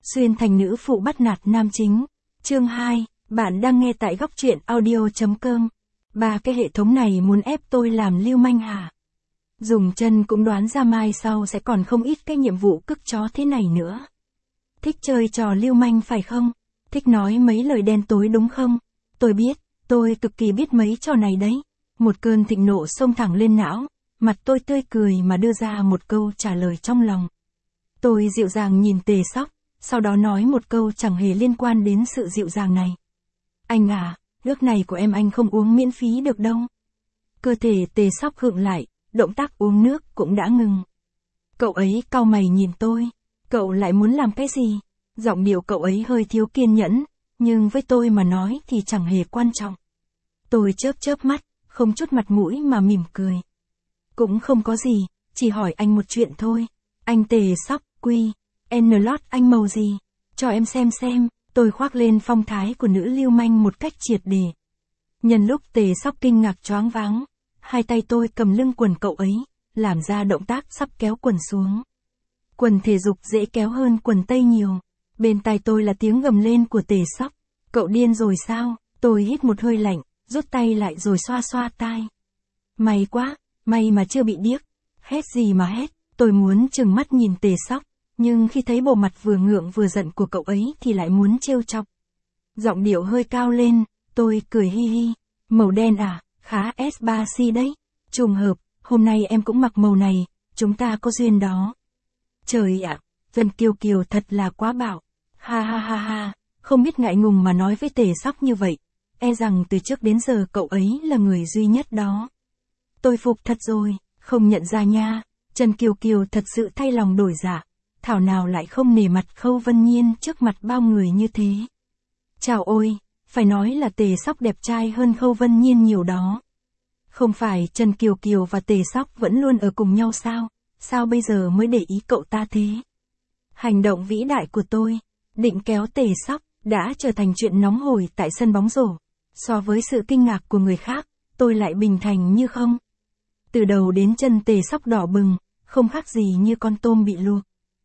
Xuyên thành nữ phụ bắt nạt nam chính. Chương 2, bạn đang nghe tại góc truyện audio.com. Ba cái hệ thống này muốn ép tôi làm lưu manh hả? Dùng chân cũng đoán ra mai sau sẽ còn không ít cái nhiệm vụ cức chó thế này nữa. Thích chơi trò lưu manh phải không? Thích nói mấy lời đen tối đúng không? Tôi biết, tôi cực kỳ biết mấy trò này đấy. Một cơn thịnh nộ xông thẳng lên não, mặt tôi tươi cười mà đưa ra một câu trả lời trong lòng. Tôi dịu dàng nhìn Tề Sóc, sau đó nói một câu chẳng hề liên quan đến sự dịu dàng này. Anh à, nước này của em anh không uống miễn phí được đâu. Cơ thể Tề Sóc khựng lại, động tác uống nước cũng đã ngừng. Cậu ấy cau mày nhìn tôi, cậu lại muốn làm cái gì? Giọng điệu cậu ấy hơi thiếu kiên nhẫn, nhưng với tôi mà nói thì chẳng hề quan trọng. Tôi chớp mắt, không chút mặt mũi mà mỉm cười. Cũng không có gì, chỉ hỏi anh một chuyện thôi. Anh Tề Sóc, quy, N-Lot anh màu gì? Cho em xem, tôi khoác lên phong thái của nữ lưu manh một cách triệt để. Nhân lúc Tề Sóc kinh ngạc choáng váng, hai tay tôi cầm lưng quần cậu ấy, làm ra động tác sắp kéo quần xuống. Quần thể dục dễ kéo hơn quần tây nhiều. Bên tai tôi là tiếng gầm lên của Tề Sóc. Cậu điên rồi sao? Tôi hít một hơi lạnh, rút tay lại rồi xoa xoa tai. May quá, may mà chưa bị điếc. Hét gì mà hét, tôi muốn trừng mắt nhìn Tề Sóc, nhưng khi thấy bộ mặt vừa ngượng vừa giận của cậu ấy thì lại muốn trêu chọc. Giọng điệu hơi cao lên, tôi cười hi hi. Màu đen à, khá S3C đấy. Trùng hợp, hôm nay em cũng mặc màu này, chúng ta có duyên đó. Trời ạ, Vân Kiều Kiều thật là quá bạo. Ha ha ha ha, không biết ngại ngùng mà nói với Tề Sóc như vậy. E rằng từ trước đến giờ cậu ấy là người duy nhất đó. Tôi phục thật rồi, không nhận ra nha. Trần Kiều Kiều thật sự thay lòng đổi dạ. Thảo nào lại không nể mặt Khâu Vân Nhiên trước mặt bao người như thế. Chào ôi, phải nói là Tề Sóc đẹp trai hơn Khâu Vân Nhiên nhiều đó. Không phải Trần Kiều Kiều và Tề Sóc vẫn luôn ở cùng nhau sao? Sao bây giờ mới để ý cậu ta thế? Hành động vĩ đại của tôi, định kéo Tề Sóc, đã trở thành chuyện nóng hổi tại sân bóng rổ. So với sự kinh ngạc của người khác, tôi lại bình thản như không. Từ đầu đến chân Tề Sóc đỏ bừng, không khác gì như con tôm bị luộc.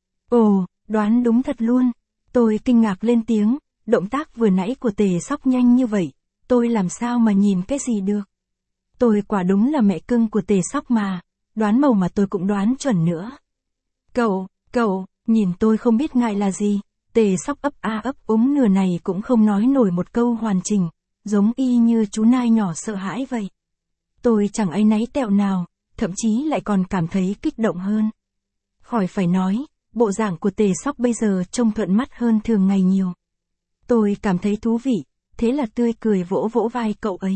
Ồ, đoán đúng thật luôn. Tôi kinh ngạc lên tiếng, động tác vừa nãy của Tề Sóc nhanh như vậy, tôi làm sao mà nhìn cái gì được. Tôi quả đúng là mẹ cưng của Tề Sóc mà, đoán màu mà tôi cũng đoán chuẩn nữa. Cậu, nhìn tôi không biết ngại là gì. Tề Sóc ấp a ấp úng nửa này cũng không nói nổi một câu hoàn chỉnh, giống y như chú nai nhỏ sợ hãi vậy. Tôi chẳng áy náy tẹo nào, thậm chí lại còn cảm thấy kích động hơn. Khỏi phải nói, bộ dạng của Tề Sóc bây giờ trông thuận mắt hơn thường ngày nhiều. Tôi cảm thấy thú vị, thế là tươi cười vỗ vỗ vai cậu ấy.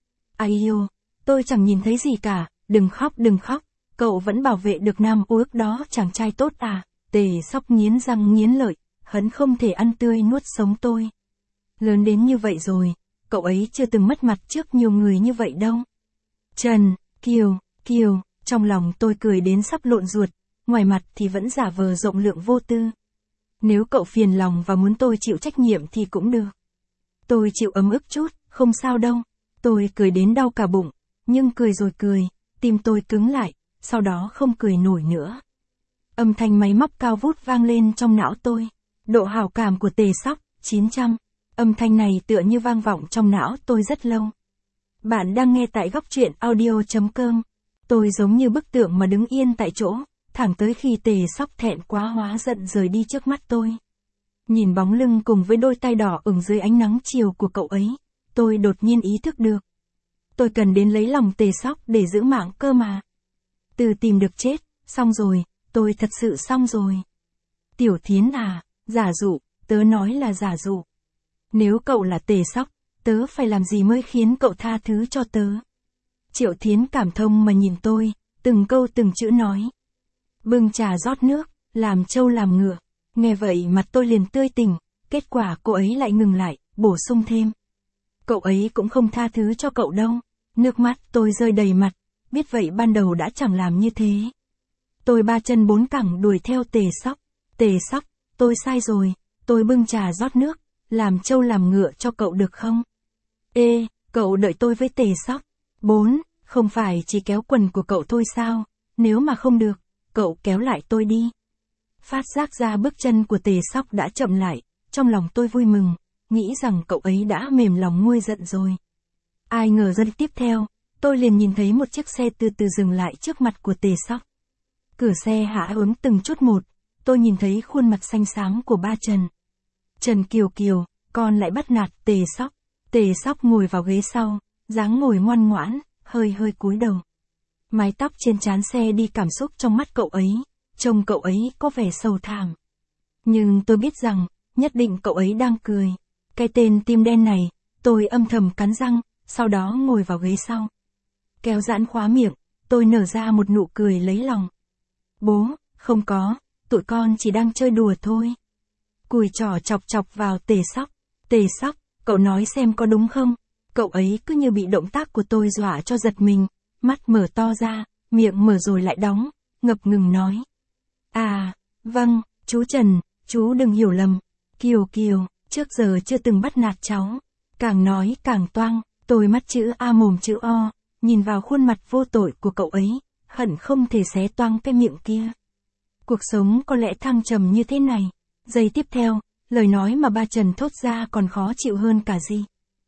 Ai yêu, tôi chẳng nhìn thấy gì cả, đừng khóc, cậu vẫn bảo vệ được nam ước đó chàng trai tốt à. Tề Sóc nghiến răng nghiến lợi, hắn không thể ăn tươi nuốt sống tôi. Lớn đến như vậy rồi, cậu ấy chưa từng mất mặt trước nhiều người như vậy đâu. Trần, Kiều, trong lòng tôi cười đến sắp lộn ruột, ngoài mặt thì vẫn giả vờ rộng lượng vô tư. Nếu cậu phiền lòng và muốn tôi chịu trách nhiệm thì cũng được. Tôi chịu ấm ức chút, không sao đâu. Tôi cười đến đau cả bụng, nhưng cười rồi cười, tim tôi cứng lại, sau đó không cười nổi nữa. Âm thanh máy móc cao vút vang lên trong não tôi. Độ hảo cảm của Tề Sóc, 900. Âm thanh này tựa như vang vọng trong não tôi rất lâu. Bạn đang nghe tại góc truyện audio.com. Tôi giống như bức tượng mà đứng yên tại chỗ, thẳng tới khi Tề Sóc thẹn quá hóa giận rời đi trước mắt tôi. Nhìn bóng lưng cùng với đôi tay đỏ ửng dưới ánh nắng chiều của cậu ấy, tôi đột nhiên ý thức được. Tôi cần đến lấy lòng Tề Sóc để giữ mạng cơ mà. Từ tìm được chết, xong rồi, tôi thật sự xong rồi. Tiểu Thiến à, giả dụ, tớ nói là giả dụ. Nếu cậu là Tề Sóc, tớ phải làm gì mới khiến cậu tha thứ cho tớ? Triệu Thiến cảm thông mà nhìn tôi, từng câu từng chữ nói. Bưng trà rót nước, làm trâu làm ngựa. Nghe vậy mặt tôi liền tươi tỉnh, kết quả cô ấy lại ngừng lại, bổ sung thêm. Cậu ấy cũng không tha thứ cho cậu đâu. Nước mắt tôi rơi đầy mặt, biết vậy ban đầu đã chẳng làm như thế. Tôi ba chân bốn cẳng đuổi theo Tề Sóc. Tề Sóc, tôi sai rồi, tôi bưng trà rót nước, làm trâu làm ngựa cho cậu được không? Ê, cậu đợi tôi với Tề Sóc. 4, không phải chỉ kéo quần của cậu thôi sao? Nếu mà không được, cậu kéo lại tôi đi. Phát giác ra bước chân của Tề Sóc đã chậm lại, trong lòng tôi vui mừng, nghĩ rằng cậu ấy đã mềm lòng nguôi giận rồi. Ai ngờ giây tiếp theo, tôi liền nhìn thấy một chiếc xe từ từ dừng lại trước mặt của Tề Sóc. Cửa xe hạ ướm từng chút một, tôi nhìn thấy khuôn mặt xanh xám của ba Trần. Trần Kiều Kiều, con lại bắt nạt Tề Sóc. Tề Sóc ngồi vào ghế sau, dáng ngồi ngoan ngoãn, hơi hơi cúi đầu. Mái tóc trên trán xe đi cảm xúc trong mắt cậu ấy, trông cậu ấy có vẻ sầu thảm. Nhưng tôi biết rằng, nhất định cậu ấy đang cười. Cái tên tim đen này, tôi âm thầm cắn răng, sau đó ngồi vào ghế sau. Kéo giãn khóa miệng, tôi nở ra một nụ cười lấy lòng. Bố, không có, tụi con chỉ đang chơi đùa thôi. Cùi trỏ chọc chọc vào Tề Sóc. Tề Sóc, cậu nói xem có đúng không? Cậu ấy cứ như bị động tác của tôi dọa cho giật mình, mắt mở to ra, miệng mở rồi lại đóng, ngập ngừng nói. À, vâng, chú Trần, chú đừng hiểu lầm. Kiều Kiều, trước giờ chưa từng bắt nạt cháu. Càng nói càng toang, tôi mắt chữ A mồm chữ O, nhìn vào khuôn mặt vô tội của cậu ấy, hận không thể xé toang cái miệng kia. Cuộc sống có lẽ thăng trầm như thế này. Giây tiếp theo, lời nói mà ba Trần thốt ra còn khó chịu hơn cả gì.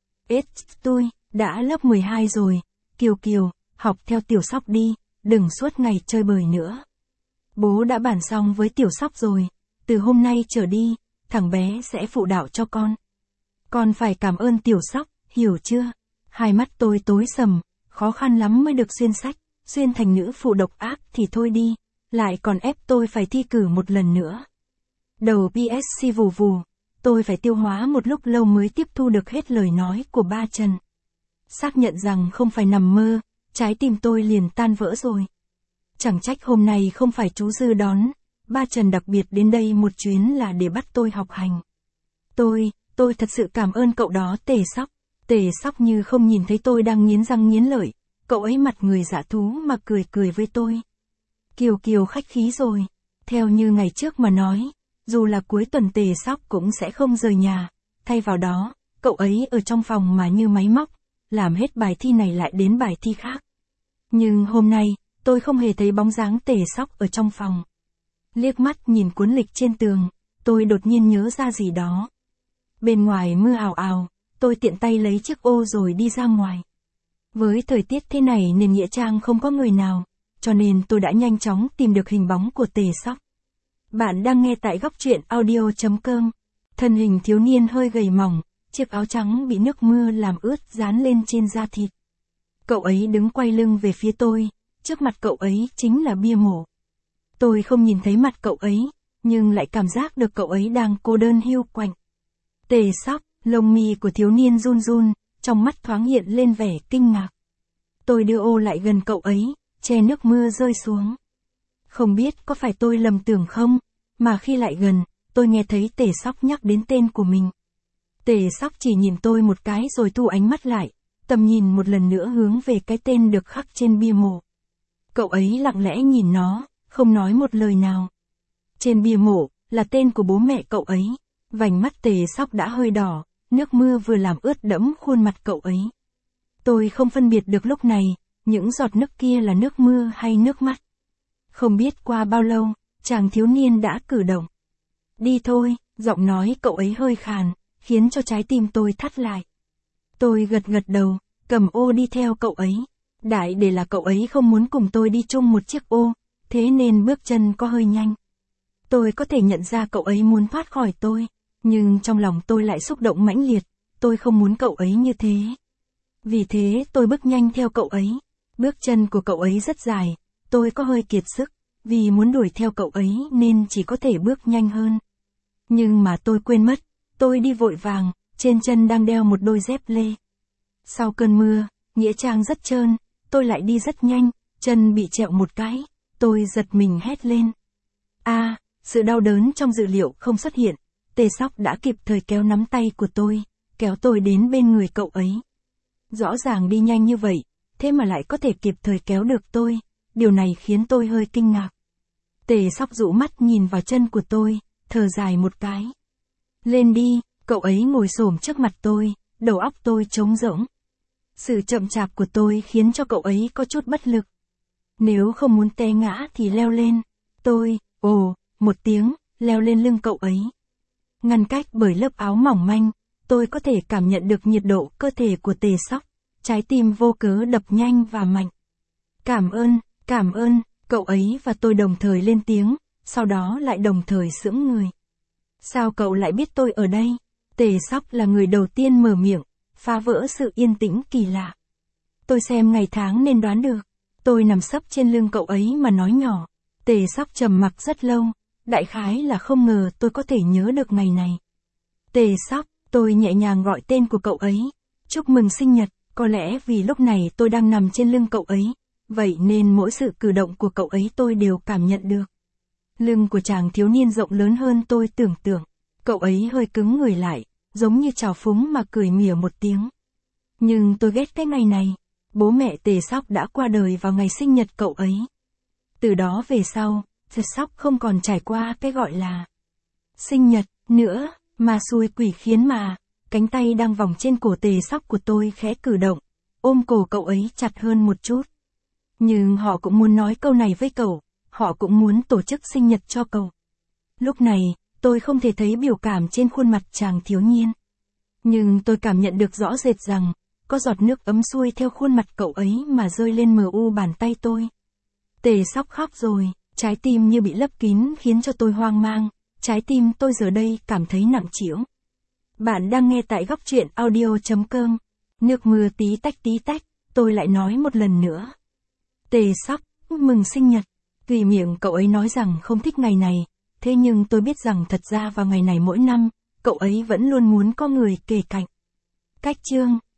Tôi, đã lớp 12 rồi, Kiều Kiều, học theo Tiểu Sóc đi, đừng suốt ngày chơi bời nữa. Bố đã bàn xong với Tiểu Sóc rồi, từ hôm nay trở đi, thằng bé sẽ phụ đạo cho con. Con phải cảm ơn Tiểu Sóc, hiểu chưa? Hai mắt tôi tối sầm, khó khăn lắm mới được xuyên sách, xuyên thành nữ phụ độc ác thì thôi đi, lại còn ép tôi phải thi cử một lần nữa. Đầu PSC vù vù, tôi phải tiêu hóa một lúc lâu mới tiếp thu được hết lời nói của ba Trần. Xác nhận rằng không phải nằm mơ, trái tim tôi liền tan vỡ rồi. Chẳng trách hôm nay không phải chú Dư đón, ba Trần đặc biệt đến đây một chuyến là để bắt tôi học hành. Tôi thật sự cảm ơn cậu đó Tề Sóc. Tề Sóc như không nhìn thấy tôi đang nghiến răng nghiến lợi, cậu ấy mặt người dạ thú mà cười cười với tôi. Kiều Kiều khách khí rồi, theo như ngày trước mà nói, dù là cuối tuần Tề Sóc cũng sẽ không rời nhà, thay vào đó, cậu ấy ở trong phòng mà như máy móc, làm hết bài thi này lại đến bài thi khác. Nhưng hôm nay, tôi không hề thấy bóng dáng Tề Sóc ở trong phòng. Liếc mắt nhìn cuốn lịch trên tường, tôi đột nhiên nhớ ra gì đó. Bên ngoài mưa ào ào, tôi tiện tay lấy chiếc ô rồi đi ra ngoài. Với thời tiết thế này nên nghĩa trang không có người nào, cho nên tôi đã nhanh chóng tìm được hình bóng của Tề Sóc. Bạn đang nghe tại góc truyện audio.com. Thân hình thiếu niên hơi gầy mỏng, chiếc áo trắng bị nước mưa làm ướt dán lên trên da thịt. Cậu ấy đứng quay lưng về phía tôi, trước mặt cậu ấy chính là bia mộ. Tôi không nhìn thấy mặt cậu ấy, nhưng lại cảm giác được cậu ấy đang cô đơn hiu quạnh. Tề Sóc, lông mi của thiếu niên run run, trong mắt thoáng hiện lên vẻ kinh ngạc. Tôi đưa ô lại gần cậu ấy, che nước mưa rơi xuống. Không biết có phải tôi lầm tưởng không, mà khi lại gần, tôi nghe thấy Tề Sóc nhắc đến tên của mình. Tề Sóc chỉ nhìn tôi một cái rồi thu ánh mắt lại, tầm nhìn một lần nữa hướng về cái tên được khắc trên bia mộ. Cậu ấy lặng lẽ nhìn nó, không nói một lời nào. Trên bia mộ, là tên của bố mẹ cậu ấy. Vành mắt Tề Sóc đã hơi đỏ, nước mưa vừa làm ướt đẫm khuôn mặt cậu ấy. Tôi không phân biệt được lúc này, những giọt nước kia là nước mưa hay nước mắt. Không biết qua bao lâu, chàng thiếu niên đã cử động. Đi thôi, giọng nói cậu ấy hơi khàn, khiến cho trái tim tôi thắt lại. Tôi gật gật đầu, cầm ô đi theo cậu ấy. Đại để là cậu ấy không muốn cùng tôi đi chung một chiếc ô, thế nên bước chân có hơi nhanh. Tôi có thể nhận ra cậu ấy muốn thoát khỏi tôi, nhưng trong lòng tôi lại xúc động mãnh liệt, tôi không muốn cậu ấy như thế. Vì thế tôi bước nhanh theo cậu ấy. Bước chân của cậu ấy rất dài, tôi có hơi kiệt sức, vì muốn đuổi theo cậu ấy nên chỉ có thể bước nhanh hơn. Nhưng mà tôi quên mất, tôi đi vội vàng, trên chân đang đeo một đôi dép lê. Sau cơn mưa, nghĩa trang rất trơn, tôi lại đi rất nhanh, chân bị trẹo một cái, tôi giật mình hét lên. Sự đau đớn trong dự liệu không xuất hiện, Tề Sóc đã kịp thời kéo nắm tay của tôi, kéo tôi đến bên người cậu ấy. Rõ ràng đi nhanh như vậy, thế mà lại có thể kịp thời kéo được tôi, điều này khiến tôi hơi kinh ngạc. Tề Sóc dụ mắt nhìn vào chân của tôi, thở dài một cái. Lên đi, cậu ấy ngồi xổm trước mặt tôi, đầu óc tôi trống rỗng. Sự chậm chạp của tôi khiến cho cậu ấy có chút bất lực. Nếu không muốn té ngã thì leo lên. một tiếng, leo lên lưng cậu ấy. Ngăn cách bởi lớp áo mỏng manh, tôi có thể cảm nhận được nhiệt độ cơ thể của Tề Sóc, trái tim vô cớ đập nhanh và mạnh. Cảm ơn, cậu ấy và tôi đồng thời lên tiếng, sau đó lại đồng thời sững người. Sao cậu lại biết tôi ở đây? Tề Sóc là người đầu tiên mở miệng, phá vỡ sự yên tĩnh kỳ lạ. Tôi xem ngày tháng nên đoán được. Tôi nằm sấp trên lưng cậu ấy mà nói nhỏ. Tề Sóc trầm mặc rất lâu, đại khái là không ngờ tôi có thể nhớ được ngày này. Tề Sóc, tôi nhẹ nhàng gọi tên của cậu ấy. Chúc mừng sinh nhật, có lẽ vì lúc này tôi đang nằm trên lưng cậu ấy, vậy nên mỗi sự cử động của cậu ấy tôi đều cảm nhận được. Lưng của chàng thiếu niên rộng lớn hơn tôi tưởng tượng. Cậu ấy hơi cứng người lại, giống như trào phúng mà cười mỉa một tiếng. Nhưng tôi ghét cái ngày này. Bố mẹ Tề Sóc đã qua đời vào ngày sinh nhật cậu ấy. Từ đó về sau, Tề Sóc không còn trải qua cái gọi là sinh nhật nữa, mà xui quỷ khiến mà. Cánh tay đang vòng trên cổ Tề Sóc của tôi khẽ cử động, ôm cổ cậu ấy chặt hơn một chút. Nhưng họ cũng muốn nói câu này với cậu, họ cũng muốn tổ chức sinh nhật cho cậu. Lúc này, tôi không thể thấy biểu cảm trên khuôn mặt chàng thiếu niên. Nhưng tôi cảm nhận được rõ rệt rằng, có giọt nước ấm xuôi theo khuôn mặt cậu ấy mà rơi lên mờ u bàn tay tôi. Tề Sóc khóc rồi, trái tim như bị lấp kín khiến cho tôi hoang mang, trái tim tôi giờ đây cảm thấy nặng trĩu. Bạn đang nghe tại góc truyện audio.com. Nước mưa tí tách, tôi lại nói một lần nữa. Tề Sóc, mừng sinh nhật. Tuy miệng cậu ấy nói rằng không thích ngày này, thế nhưng tôi biết rằng thật ra vào ngày này mỗi năm, cậu ấy vẫn luôn muốn có người kề cạnh. Cách chương